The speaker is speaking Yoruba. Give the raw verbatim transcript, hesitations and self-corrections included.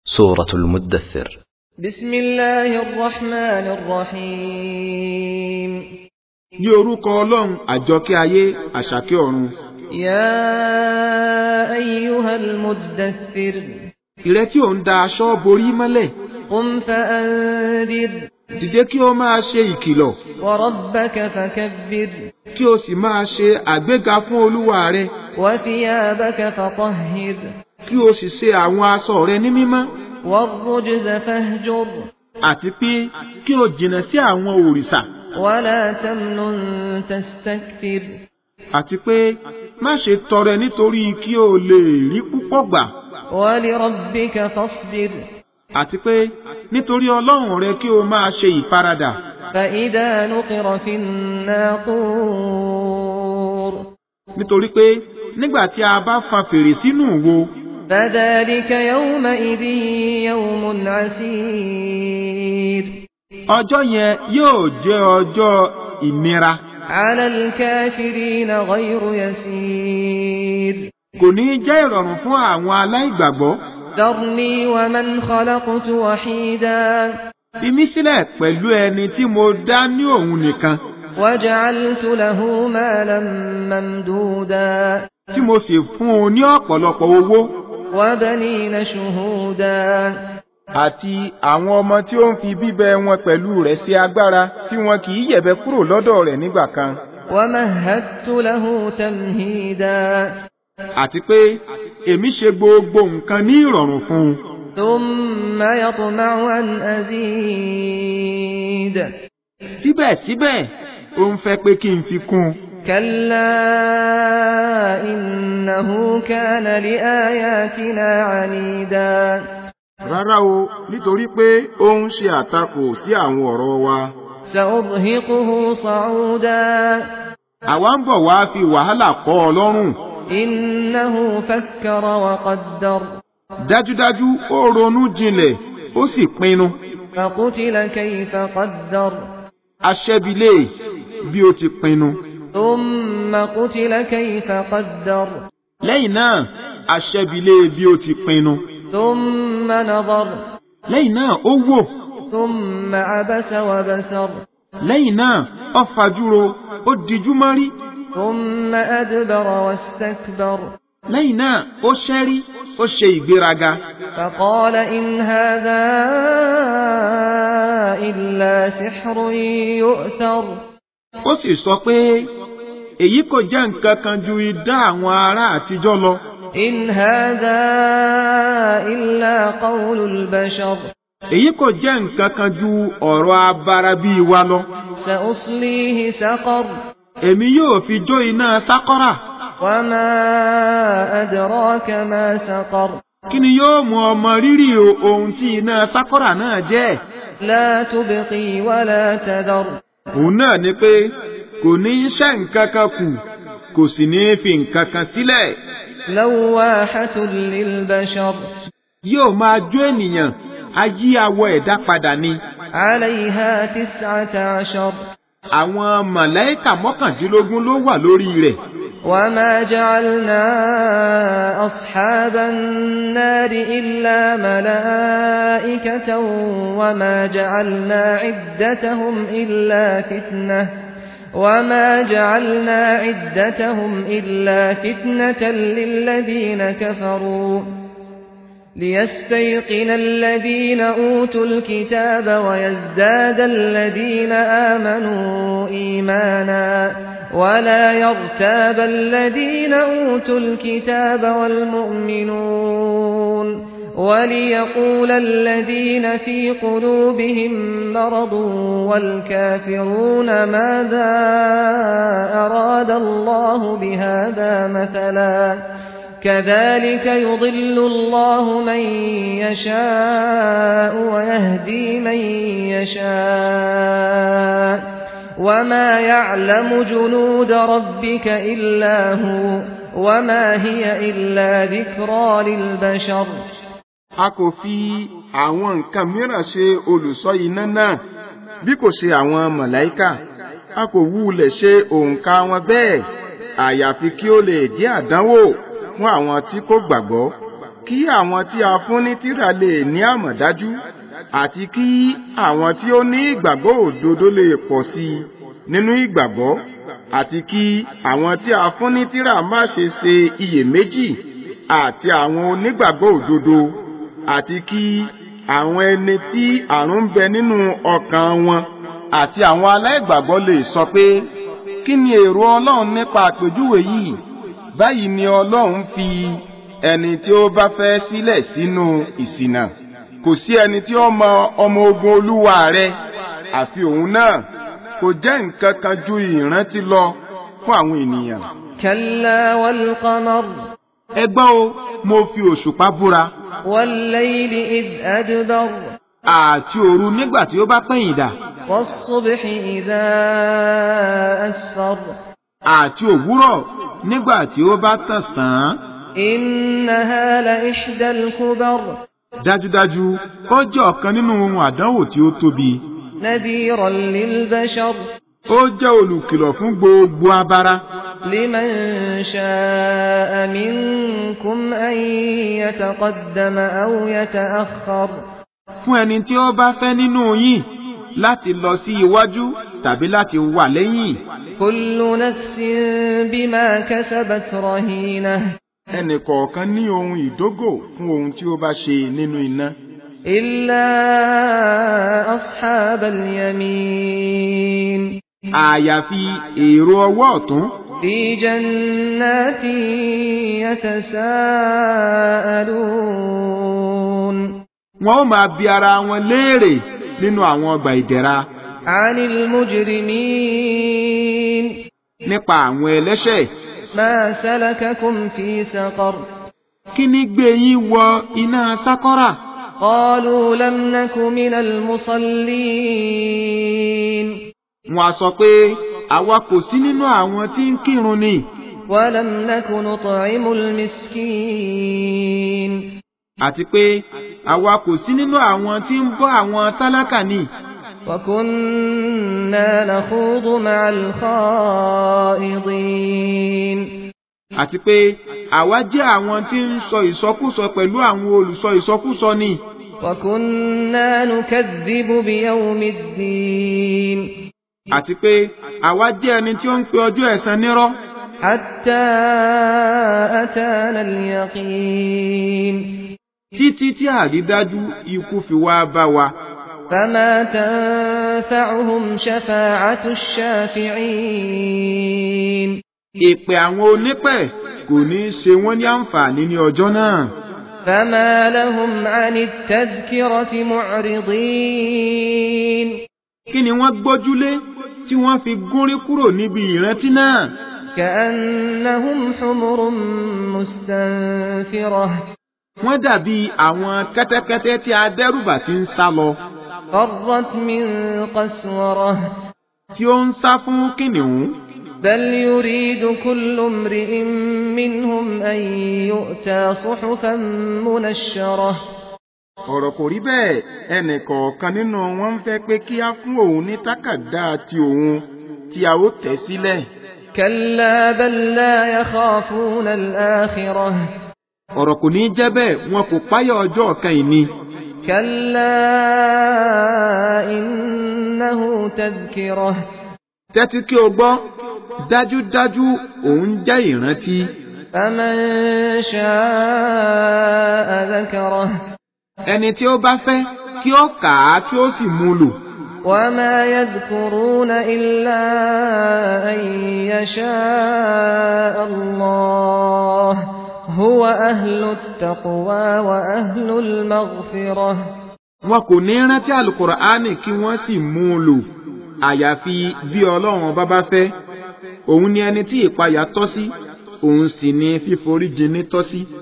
سورة المدثر. بسم الله الرحمن الرحيم. Ní orúkọ Ọlọ́run àjọkẹ́ ayé àṣàkẹ́ ọ̀run. يا أيها المدثر. Ìrẹ tí ò ń da aṣọ borí mọ́lẹ̀. قم فأنذر. Dìde kí o máa ṣe ìkìlọ̀. وربك فكبر. Kí o sì máa ṣe àgbéga fún Olúwa rẹ. وثيابك فطهر. Kí o sì ṣe àwọn aṣọ rẹ ní mímọ́. والرجز فاهجر. Àti pé kí o jìnnà sí àwọn òrìṣà. ولا تمنن تستكثر. Àti pé má ṣe tọrẹ nítorí kí o lè rí púpọ̀ gbà. ولربك فاصبر. Àti pé nítorí Ọlọ́run rẹ kí o máa ṣe ìfaradà. فإذا نقر في الناقور. Nítorí pé nígbà tí a bá fa fèrè sínú wo. فذلك يومئذ يوم عسير. Ọjọ́ yẹn yóò jẹ́ ọjọ́ ìnira. على الكافرين غير يسير. Kò ní jẹ́ ìrọ̀rùn fún àwọn aláìgbàgbọ́. ذرني ومن خلقت وحيدا. Fi mí sílẹ̀ pẹ̀lú ẹni tí mo dá ní òun nìkan. وجعلت له مالا ممدودا. Tí mo sì fún un ní ọ̀pọ̀lọpọ̀ owó. وبنين شهودا. Àti àwọn ọmọ tí ó ń fi bíbẹ wọn pẹ̀lú rẹ̀ ṣe agbára tí wọn kì í yẹ̀bẹ̀ kúrò lọ́dọ̀ rẹ̀ nígbà kan. ومهدت له تمهيدا. Àti pé èmi ṣe gbogbo nǹkan ní ìrọ̀rùn fún un. ثم يطمع أن أزيد. Síbẹ̀síbẹ̀ ó ń fẹ́ pé kí n fi kún. كلا إنه كان لآياتنا عنيدا. Rárá o, nítorí pé ó ń ṣe àtakò sí àwọn ọ̀rọ̀ wa. سأرهقه صعودا. Àwa ń bọ̀ wá fi wàhálà kọ́ ọ lọ́rùn. إنه فكر وقدر. Dájúdájú ó ronú jinlẹ̀, ó sì pinnu. فقتل كيف قدر. Aṣẹ́bilé bí ó ti pinnu. ثم قتل كيف قدر. Lẹ́yìn náà, aṣẹ́bilé bí ó ti pinnu. ثم نظر. Lẹ́yìn náà ó wò. ثم عبس وبسر. Lẹ́yìn náà ó fajúro, ó dijú mọ́rí. ثم أدبر واستكبر. Lẹ́yìn náà ó ṣẹ́rí, ó ṣe ìgbéraga. فقال إن هذا إلا سحر يؤثر. Ó sì sọ pé èyí kò jẹ́ nǹkan kan ju idán àwọn ará àtijọ́ lọ. إن هذا إلا قول البشر. Èyí kò jẹ́ nǹkan kan ju ọ̀rọ̀ abara bíi wa lọ. سأصليه سقر. Èmi yóò fi jó iná sákọ́rà. وما أدراك ما سقر. Kí ni yóò mú ọmọ rírì ohun tí iná sákọ́rà náà jẹ́? لا تبقي ولا تذر. Òun náà ni pé kò ní ṣẹ́ nǹkan kan kù, kò sì ní fi nǹkan kan sílẹ̀. لواحة للبشر. Yóò máa jó ènìyàn, á yí awọ ẹ̀dá padà ni. عليها تسعة عشر. Àwọn màláíkà mọ́kàndínlógún ló wà lórí rẹ̀. وما جعلنا أصحاب النار إلا ملائكة وما جعلنا عدتهم إلا فتنة وما جعلنا عدتهم إلا فتنة للذين كفروا ليستيقن الذين أوتوا الكتاب ويزداد الذين آمنوا إيمانا ولا يرتاب الذين أوتوا الكتاب والمؤمنون وليقول الذين في قلوبهم مرض والكافرون ماذا أراد الله بهذا مثلا كذلك يضل الله من يشاء ويهدي من يشاء وما يعلم جنود ربك إلا هو وما هي إلا ذكرى للبشر. A kò fi àwọn nǹkan mìíràn ṣe olùṣọ́ iná náà bí kò ṣe àwọn màláíkà. A kò wúlẹ̀ ṣe òǹkà wọn bẹ́ẹ̀ àyàfi kí ó lè jẹ́ àdánwò fún àwọn tí kò gbàgbọ́ kí àwọn tí a fún ní tírà lè ní àmọ̀dájú àti kí àwọn tí ó ní ìgbàgbọ́ òdodo lè pọ̀ sí i nínú ìgbàgbọ́ àti kí àwọn tí a fún ní tírà má ṣe ṣe iyèméjì àti àwọn onígbàgbọ́ òdodo àti kí àwọn ẹni tí àrùn ń bẹ nínú ọkàn wọn àti àwọn aláìgbàgbọ́ lè sọ pé kí ni èrò Ọlọ́run nípa àpèjúwe yìí? Báyìí ni Ọlọ́run fi ẹni tí ó bá fẹ́ sílẹ̀ sínú ìṣìnà. Kò sí ẹni tí ó mọ ọmọ ogun Olúwa rẹ̀ àfi òun náà. Kò jẹ́ nǹkan kan ju ìrántí lọ fún àwọn ènìyàn. Kalla wal qamar. Ẹ gbọ́ o, mo fi òṣùpá búra. Wal layli idh adbar. Àti òru nígbà tí ó bá pẹ̀yìn dà. Was subhi idha asfar. Àti òwúrọ̀ nígbà tí ó bá tàn sán. Innaha la ihdal kubar. Dájúdájú, ó jẹ́ ọ̀kan nínú ohun àdánwò tí ó tóbi. Nadhiran lil bashar. Ó jẹ́ olùkìlọ̀ fún gbogbo abara. Liman sha'a minkum an yataqaddama aw yata'akhkhar. Fún ẹni tí ó bá fẹ́ nínú yín láti lọ sí iwájú tàbí láti wà lẹ́yìn. Kullu nafsin bima kasabat rahinah. Ẹnì kọ̀ọ̀kan ní ohun ìdógò fún ohun tí ó bá ṣe nínú iná. Illa ashabal yamin. Àyàfi èrò ọwọ́ ọ̀tún. Fi jannatin yatasaalun. Wọ́n ó máa bi ara wọn léèrè nínú àwọn ọgbà ìdẹ̀ra. Anil mujrimin. Nípa àwọn ẹlẹ́ṣẹ̀. Ma salakakum fi saqar. Kí ni gbé yín wọ iná sákọ́rà? Qalu lam naku minal musallin. Wọ́n á sọ pé àwa kò sí nínú àwọn tí ń kírun ni. Wa lam naku nut'imul miskin. Àti pé àwa kò sí nínú àwọn tí ń bọ́ àwọn tálákà ni. Wa kunna nakhudu ma'al kha'idin. Àti pé àwa jẹ́ àwọn tí ń sọ ìsọkúsọ pẹ̀lú àwọn olùsọ ìsọkúsọ ni. Wa kunna nukadhibu biyawmiddin. Àti pé àwa jẹ́ ẹni tí ó ń pe ọjọ́ ẹ̀san nírọ́. Hatta atana al-yaqin. Títí tí àrídájú ikú fi wá bá wa. Fama tanfa'uhum shafa'atu ash-shafi'in. Ìpè àwọn onípẹ̀ kò ní ṣe wọ́n ní àǹfààní ní ọjọ́ náà. Fama lahum 'ani at-tadhkirati mu'ridin. Kí ni wọ́n gbójúlé tí wọ́n fi gúnrí kúrò níbi ìrántí náà? Ka'annahum humurun mustanfirah. Wọ́n dàbí àwọn kẹ́tẹ́kẹ́tẹ́ tí a dẹ́rùbà tí ń sá lọ. Farrat min qaswarah. Tí ó ń sá fún kìnìún. Bal yuridu kullu imri'in minhum an yu'ta suhufan munashsharah. Ọ̀rọ̀ kò rí bẹ́ẹ̀, ẹnì kọ̀ọ̀kan nínú wọn ń fẹ́ pé kí a fún òun ní tákàdá ti òun tí a ó tẹ̀ sílẹ̀. Kalla bal la yakhafuna al-akhirah. Ọ̀rọ̀ kò ní jẹ́ bẹ́ẹ̀, wọn kò páyà ọjọ́ kan ìní. Kalla innahu tadhkirah. Tẹ́tí kí o gbọ́, dájúdájú òun jẹ́ ìrántí. Faman sha'a dhakarah. Ẹni tí ó bá fẹ́ kí ó kà á kí ó sì mú lò. Wa ma yadhkuruna illa an yasha'a Allah. Huwa ahlut taqwa wa ahlul maghfirah. Wọn kò ní rántí Al-Qur'ani kí wọ́n sì mú lò. Àyàfi bí Ọlọ́run bá bá fẹ́. Òun ni ẹni tí ìpayà tọ́ sí, òun sì ni fíforíjìní tọ́ sí.